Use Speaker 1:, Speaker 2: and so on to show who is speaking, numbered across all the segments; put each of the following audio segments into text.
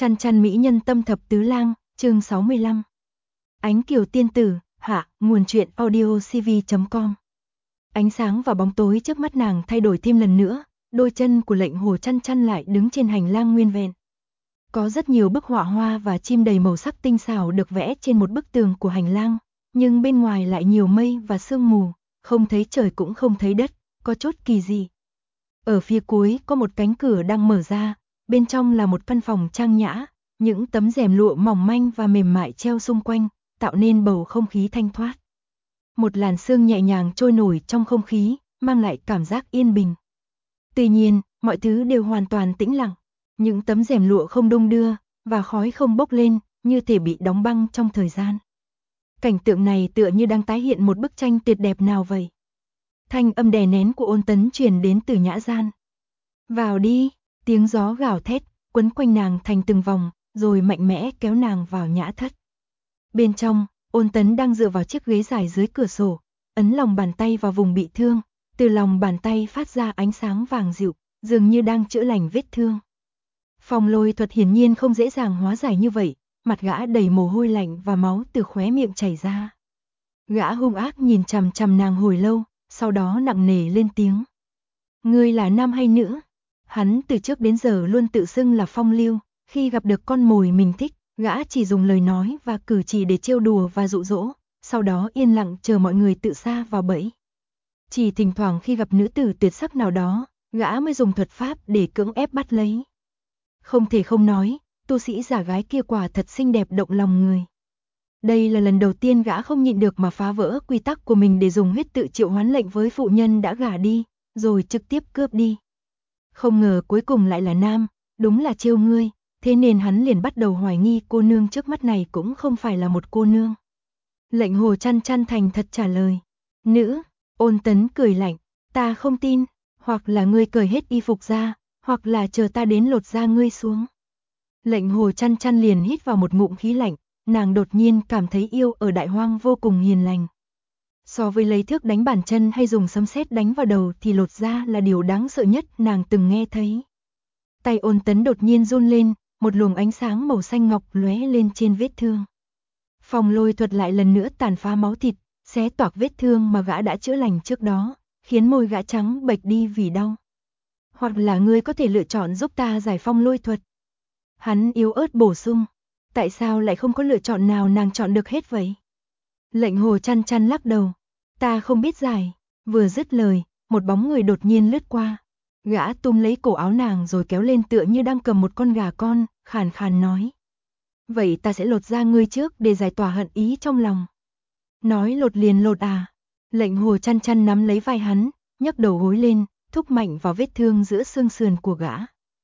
Speaker 1: Chăn chăn mỹ nhân tâm thập tứ lang, chương 65. Ánh kiều tiên tử, hạ, nguồn truyện audiocv.com. Ánh sáng và bóng tối trước mắt nàng thay đổi thêm lần nữa, đôi chân của Lệnh Hồ Chăn chăn lại đứng trên hành lang nguyên vẹn. Có rất nhiều bức họa hoa và chim đầy màu sắc tinh xảo được vẽ trên một bức tường của hành lang, nhưng bên ngoài lại nhiều mây và sương mù, không thấy trời cũng không thấy đất, có chút kỳ dị. Ở phía cuối có một cánh cửa đang mở ra, bên trong là một căn phòng trang nhã, những tấm rèm lụa mỏng manh và mềm mại treo xung quanh, tạo nên bầu không khí thanh thoát. Một làn sương nhẹ nhàng trôi nổi trong không khí, mang lại cảm giác yên bình. Tuy nhiên, mọi thứ đều hoàn toàn tĩnh lặng, những tấm rèm lụa không đung đưa, và khói không bốc lên, như thể bị đóng băng trong thời gian. Cảnh tượng này tựa như đang tái hiện một bức tranh tuyệt đẹp nào vậy. Thanh âm đè nén của Ôn Tấn truyền đến từ nhã gian. Vào đi, tiếng gió gào thét, quấn quanh nàng thành từng vòng, rồi mạnh mẽ kéo nàng vào nhã thất. Bên trong, Ôn Tấn đang dựa vào chiếc ghế dài dưới cửa sổ, ấn lòng bàn tay vào vùng bị thương, từ lòng bàn tay phát ra ánh sáng vàng dịu, dường như đang chữa lành vết thương. Phong lôi thuật hiển nhiên không dễ dàng hóa giải như vậy, mặt gã đầy mồ hôi lạnh và máu từ khóe miệng chảy ra. Gã hung ác nhìn chằm chằm nàng hồi lâu, sau đó nặng nề lên tiếng. Ngươi là nam hay nữ? Hắn từ trước đến giờ luôn tự xưng là Phong Lưu, khi gặp được con mồi mình thích, gã chỉ dùng lời nói và cử chỉ để trêu đùa và dụ dỗ, sau đó yên lặng chờ mọi người tự sa vào bẫy. Chỉ thỉnh thoảng khi gặp nữ tử tuyệt sắc nào đó, gã mới dùng thuật pháp để cưỡng ép bắt lấy. Không thể không nói, tu sĩ giả gái kia quả thật xinh đẹp động lòng người. Đây là lần đầu tiên gã không nhịn được mà phá vỡ quy tắc của mình để dùng huyết tự triệu hoán lệnh với phụ nhân đã gả đi, rồi trực tiếp cướp đi. Không ngờ cuối cùng lại là nam, đúng là trêu ngươi, thế nên hắn liền bắt đầu hoài nghi cô nương trước mắt này cũng không phải là một cô nương. Lệnh Hồ Chăn chăn thành thật trả lời. Nữ. Ôn Tấn cười lạnh, ta không tin, hoặc là ngươi cởi hết y phục ra, hoặc là chờ ta đến lột da ngươi xuống. Lệnh Hồ Chăn chăn liền hít vào một ngụm khí lạnh, nàng đột nhiên cảm thấy yêu ở Đại Hoang vô cùng hiền lành. So với lấy thước đánh bàn chân hay dùng sấm sét đánh vào đầu thì lột da là điều đáng sợ nhất nàng từng nghe thấy. Tay Ôn Tấn đột nhiên run lên, một luồng ánh sáng màu xanh ngọc lóe lên trên vết thương. Phong lôi thuật lại lần nữa tàn phá máu thịt, xé toạc vết thương mà gã đã chữa lành trước đó, khiến môi gã trắng bệch đi vì đau. Hoặc là ngươi có thể lựa chọn giúp ta giải phong lôi thuật. Hắn yếu ớt bổ sung. Tại sao lại không có lựa chọn nào nàng chọn được hết vậy? Lệnh Hồ Chăn chăn lắc đầu. Ta không biết giải. Vừa dứt lời, một bóng người đột nhiên lướt qua. Gã túm lấy cổ áo nàng rồi kéo lên tựa như đang cầm một con gà con, khàn khàn nói. Vậy ta sẽ lột da ngươi trước để giải tỏa hận ý trong lòng. Nói lột liền lột à? Lệnh Hồ Chăn chăn nắm lấy vai hắn, nhấc đầu gối lên, thúc mạnh vào vết thương giữa xương sườn của gã.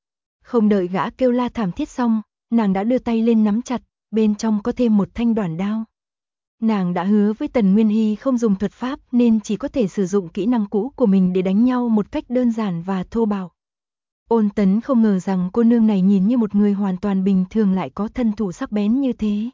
Speaker 1: Không đợi gã kêu la thảm thiết xong, nàng đã đưa tay lên nắm chặt, bên trong có thêm một thanh đoản đao. Nàng đã hứa với Tần Nguyên Hy không dùng thuật pháp nên chỉ có thể sử dụng kỹ năng cũ của mình để đánh nhau một cách đơn giản và thô bạo. Ôn Tấn không ngờ rằng cô nương này nhìn như một người hoàn toàn bình thường lại có thân thủ sắc bén như thế.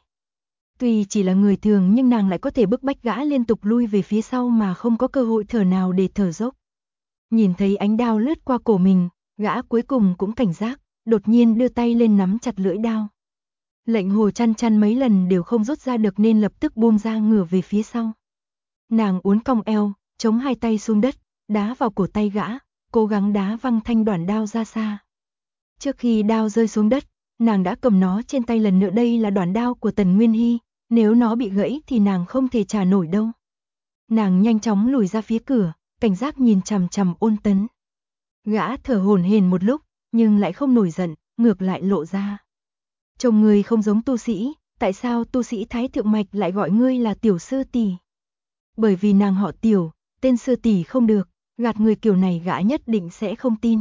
Speaker 1: Tuy chỉ là người thường nhưng nàng lại có thể bức bách gã liên tục lui về phía sau mà không có cơ hội thở nào để thở dốc. Nhìn thấy ánh đao lướt qua cổ mình, gã cuối cùng cũng cảnh giác, đột nhiên đưa tay lên nắm chặt lưỡi đao. Lệnh Hồ Chăn chăn mấy lần đều không rút ra được nên lập tức buông ra ngửa về phía sau. Nàng uốn cong eo, chống hai tay xuống đất, đá vào cổ tay gã, cố gắng đá văng thanh đoản đao ra xa. Trước khi đao rơi xuống đất, nàng đã cầm nó trên tay lần nữa, đây là đoản đao của Tần Nguyên Hy, nếu nó bị gãy thì nàng không thể trả nổi đâu. Nàng nhanh chóng lùi ra phía cửa, cảnh giác nhìn chằm chằm Ôn Tấn. Gã thở hổn hển một lúc, nhưng lại không nổi giận, ngược lại lộ ra. Trông ngươi không giống tu sĩ, tại sao tu sĩ Thái Thượng Mạch lại gọi ngươi là tiểu sư tỷ? Bởi vì nàng họ Tiểu, tên sư tỷ không được, gạt người kiểu này gã nhất định sẽ không tin.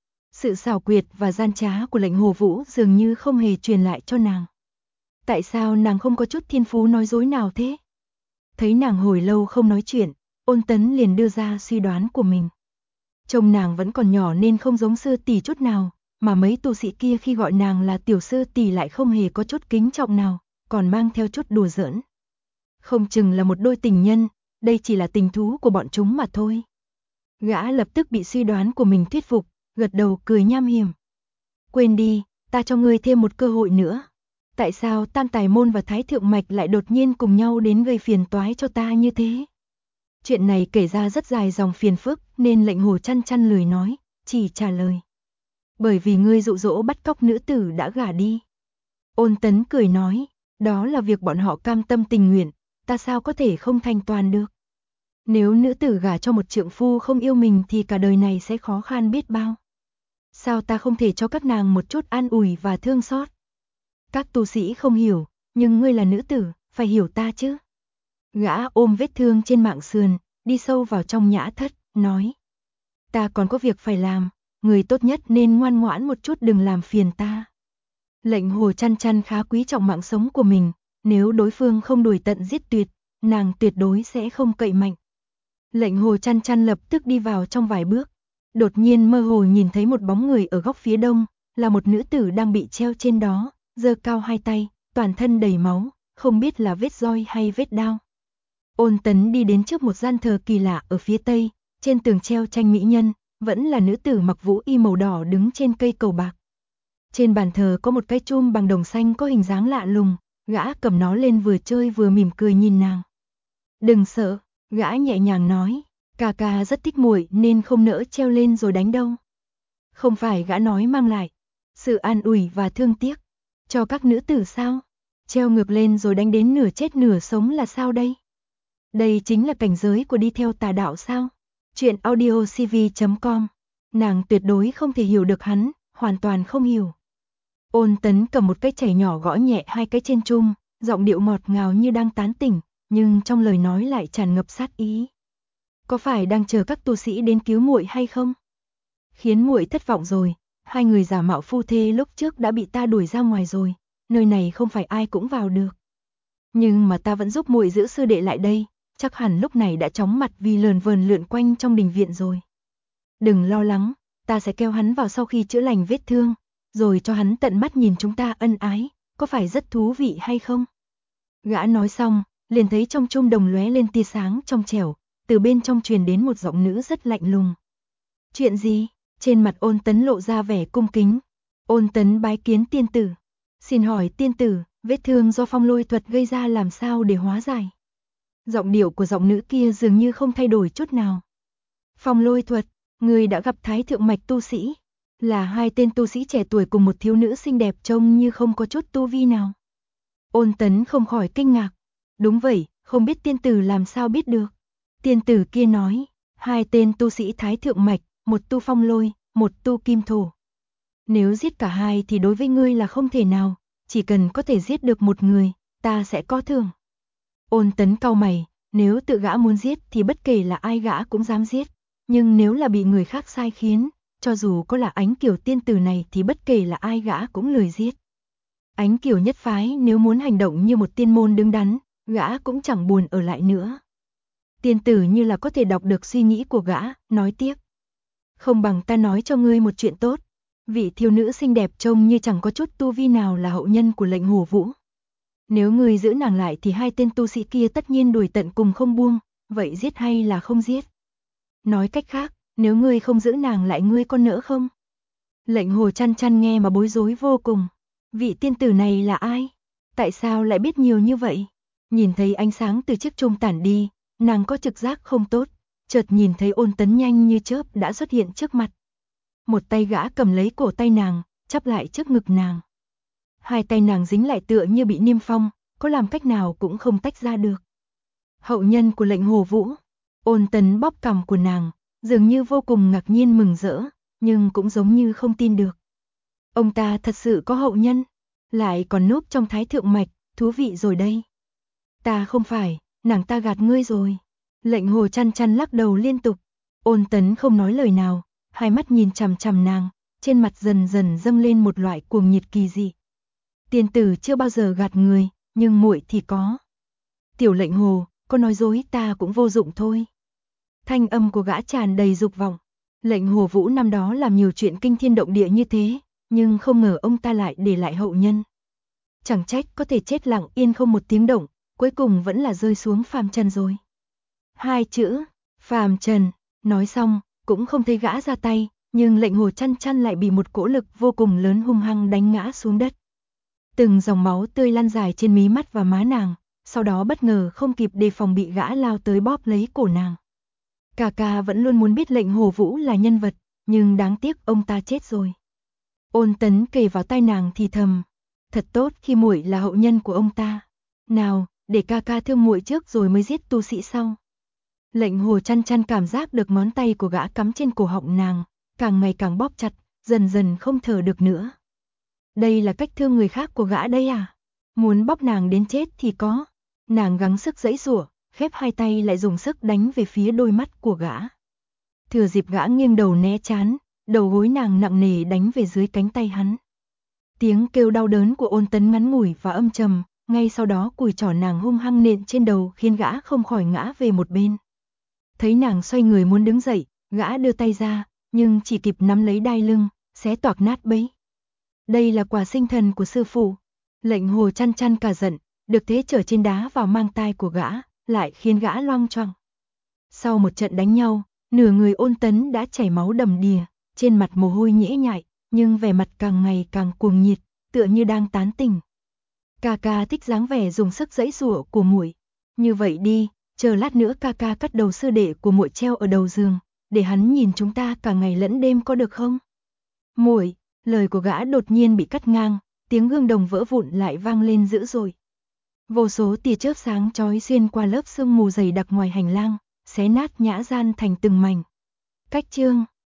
Speaker 1: Sự xảo quyệt và gian trá của Lệnh Hồ Vũ dường như không hề truyền lại cho nàng. Tại sao nàng không có chút thiên phú nói dối nào thế? Thấy nàng hồi lâu không nói chuyện, Ôn Tấn liền đưa ra suy đoán của mình. Trông nàng vẫn còn nhỏ nên không giống sư tỷ chút nào, mà mấy tu sĩ kia khi gọi nàng là tiểu sư tỷ lại không hề có chút kính trọng nào, còn mang theo chút đùa giỡn. Không chừng là một đôi tình nhân, đây chỉ là tình thú của bọn chúng mà thôi. Gã lập tức bị suy đoán của mình thuyết phục, gật đầu cười nham hiểm. Quên đi, ta cho ngươi thêm một cơ hội nữa. Tại sao Tam Tài Môn và Thái Thượng Mạch lại đột nhiên cùng nhau đến gây phiền toái cho ta như thế? Chuyện này kể ra rất dài dòng phiền phức, nên Lệnh Hồ chăn chăn lười nói, chỉ trả lời. Bởi vì ngươi dụ dỗ bắt cóc nữ tử đã gả đi. Ôn Tấn cười nói, đó là việc bọn họ cam tâm tình nguyện, ta sao có thể không thành toàn được. Nếu nữ tử gả cho một trượng phu không yêu mình thì cả đời này sẽ khó khăn biết bao. Sao ta không thể cho các nàng một chút an ủi và thương xót? Các tu sĩ không hiểu, nhưng ngươi là nữ tử, phải hiểu ta chứ. Gã ôm vết thương trên mạng sườn, đi sâu vào trong nhã thất, nói. Ta còn có việc phải làm, người tốt nhất nên ngoan ngoãn một chút đừng làm phiền ta. Lệnh Hồ chăn chăn khá quý trọng mạng sống của mình, nếu đối phương không đuổi tận giết tuyệt, nàng tuyệt đối sẽ không cậy mạnh. Lệnh Hồ chăn chăn lập tức đi vào trong vài bước, đột nhiên mơ hồ nhìn thấy một bóng người ở góc phía đông, là một nữ tử đang bị treo trên đó, giơ cao hai tay, toàn thân đầy máu, không biết là vết roi hay vết đao. Ôn Tấn đi đến trước một gian thờ kỳ lạ ở phía tây, trên tường treo tranh mỹ nhân, vẫn là nữ tử mặc vũ y màu đỏ đứng trên cây cầu bạc. Trên bàn thờ có một cái chum bằng đồng xanh có hình dáng lạ lùng, gã cầm nó lên vừa chơi vừa mỉm cười nhìn nàng. Đừng sợ, gã nhẹ nhàng nói, ca ca rất thích muội nên không nỡ treo lên rồi đánh đâu. Không phải gã nói mang lại sự an ủi và thương tiếc cho các nữ tử sao? Treo ngược lên rồi đánh đến nửa chết nửa sống là sao đây? Đây chính là cảnh giới của đi theo tà đạo sao? Chuyện audiocv.com. Nàng tuyệt đối không thể hiểu được hắn, hoàn toàn không hiểu. Ôn Tấn cầm một cái chảy nhỏ gõ nhẹ hai cái trên chum, giọng điệu ngọt ngào như đang tán tỉnh, nhưng trong lời nói lại tràn ngập sát ý. Có phải đang chờ các tu sĩ đến cứu muội hay không? Khiến muội thất vọng rồi, hai người giả mạo phu thê lúc trước đã bị ta đuổi ra ngoài rồi, nơi này không phải ai cũng vào được. Nhưng mà ta vẫn giúp muội giữ sư đệ lại đây, chắc hẳn lúc này đã chóng mặt vì lờn vờn lượn quanh trong đình viện rồi. Đừng lo lắng, ta sẽ kéo hắn vào sau khi chữa lành vết thương, rồi cho hắn tận mắt nhìn chúng ta ân ái, có phải rất thú vị hay không? Gã nói xong, liền thấy trong chum đồng lóe lên tia sáng trong trẻo, từ bên trong truyền đến một giọng nữ rất lạnh lùng. Chuyện gì? Trên mặt Ôn Tấn lộ ra vẻ cung kính. Ôn Tấn bái kiến tiên tử. Xin hỏi tiên tử, vết thương do phong lôi thuật gây ra làm sao để hóa giải? Giọng điệu của giọng nữ kia dường như không thay đổi chút nào. Phong lôi thuật, người đã gặp Thái Thượng Mạch tu sĩ, là hai tên tu sĩ trẻ tuổi cùng một thiếu nữ xinh đẹp trông như không có chút tu vi nào. Ôn Tấn không khỏi kinh ngạc. Đúng vậy, không biết tiên tử làm sao biết được. Tiên tử kia nói, hai tên tu sĩ Thái Thượng Mạch, một tu phong lôi, một tu kim thổ. Nếu giết cả hai thì đối với ngươi là không thể nào, chỉ cần có thể giết được một người, ta sẽ có thưởng. Ôn Tấn cau mày, nếu tự gã muốn giết thì bất kể là ai gã cũng dám giết, nhưng nếu là bị người khác sai khiến, cho dù có là Ánh Kiều tiên tử này thì bất kể là ai gã cũng lười giết. Ánh Kiều nhất phái nếu muốn hành động như một tiên môn đứng đắn, gã cũng chẳng buồn ở lại nữa. Tiên tử như là có thể đọc được suy nghĩ của gã, nói tiếp. Không bằng ta nói cho ngươi một chuyện tốt. Vị thiếu nữ xinh đẹp trông như chẳng có chút tu vi nào là hậu nhân của Lệnh Hồ Vũ. Nếu ngươi giữ nàng lại thì hai tên tu sĩ kia tất nhiên đuổi tận cùng không buông, vậy giết hay là không giết? Nói cách khác, nếu ngươi không giữ nàng lại ngươi có nỡ không? Lệnh Hồ chăn chăn nghe mà bối rối vô cùng. Vị tiên tử này là ai? Tại sao lại biết nhiều như vậy? Nhìn thấy ánh sáng từ chiếc chum tản đi, nàng có trực giác không tốt, chợt nhìn thấy Ôn Tấn nhanh như chớp đã xuất hiện trước mặt. Một tay gã cầm lấy cổ tay nàng, chắp lại trước ngực nàng. Hai tay nàng dính lại tựa như bị niêm phong, có làm cách nào cũng không tách ra được. Hậu nhân của Lệnh Hồ Vũ. Ôn Tấn bóp cằm của nàng, dường như vô cùng ngạc nhiên mừng rỡ, nhưng cũng giống như không tin được. Ông ta thật sự có hậu nhân, lại còn núp trong Thái Thượng Mạch, thú vị rồi đây. Ta không phải, nàng ta gạt ngươi rồi. Lệnh Hồ chăn chăn lắc đầu liên tục. Ôn Tấn không nói lời nào, hai mắt nhìn chằm chằm nàng, trên mặt dần dần dâng lên một loại cuồng nhiệt kỳ dị. Tiên tử chưa bao giờ gạt người, nhưng muội thì có. Tiểu Lệnh Hồ, có nói dối ta cũng vô dụng thôi. Thanh âm của gã tràn đầy dục vọng. Lệnh Hồ Vũ năm đó làm nhiều chuyện kinh thiên động địa như thế, nhưng không ngờ ông ta lại để lại hậu nhân. Chẳng trách có thể chết lặng yên không một tiếng động, cuối cùng vẫn là rơi xuống phàm trần rồi. Hai chữ, phàm trần, nói xong, cũng không thấy gã ra tay, nhưng lệnh Hồ Chăn Chăn lại bị một cỗ lực vô cùng lớn hung hăng đánh ngã xuống đất. Từng dòng máu tươi lan dài trên mí mắt và má nàng, sau đó bất ngờ không kịp đề phòng bị gã lao tới bóp lấy cổ nàng. Ca ca vẫn luôn muốn biết lệnh Hồ Vũ là nhân vật, nhưng đáng tiếc ông ta chết rồi. Ôn Tấn kề vào tai nàng thì thầm, thật tốt khi muội là hậu nhân của ông ta. Nào, để ca ca thương muội trước rồi mới giết tu sĩ sau. Lệnh Hồ Chăn Chăn cảm giác được ngón tay của gã cắm trên cổ họng nàng, càng ngày càng bóp chặt, dần dần không thở được nữa. Đây là cách thương người khác của gã đây à? Muốn bóp nàng đến chết thì có. Nàng gắng sức giãy giụa, khép hai tay lại dùng sức đánh về phía đôi mắt của gã. Thừa dịp gã nghiêng đầu né tránh, đầu gối nàng nặng nề đánh về dưới cánh tay hắn. Tiếng kêu đau đớn của Ôn Tấn ngắn ngủi và âm trầm, ngay sau đó cùi trỏ nàng hung hăng nện trên đầu khiến gã không khỏi ngã về một bên. Thấy nàng xoay người muốn đứng dậy, gã đưa tay ra, nhưng chỉ kịp nắm lấy đai lưng, xé toạc nát bấy. Đây là quà sinh thần của sư phụ. Lệnh Hồ Chăn Chăn cả giận, được thế trở trên đá vào mang tai của gã, lại khiến gã loang choạng. Sau một trận đánh nhau, nửa người Ôn Tấn đã chảy máu đầm đìa, trên mặt mồ hôi nhễ nhại, nhưng vẻ mặt càng ngày càng cuồng nhiệt, tựa như đang tán tỉnh. Ca ca thích dáng vẻ dùng sức giãy giụa của muội. Như vậy đi, chờ lát nữa ca ca cắt đầu sư đệ của muội treo ở đầu giường, để hắn nhìn chúng ta cả ngày lẫn đêm có được không? Muội, lời của gã đột nhiên bị cắt ngang, tiếng gương đồng vỡ vụn lại vang lên dữ dội. Vô số tia chớp sáng chói xuyên qua lớp sương mù dày đặc ngoài hành lang, xé nát nhã gian thành từng mảnh. Cách chương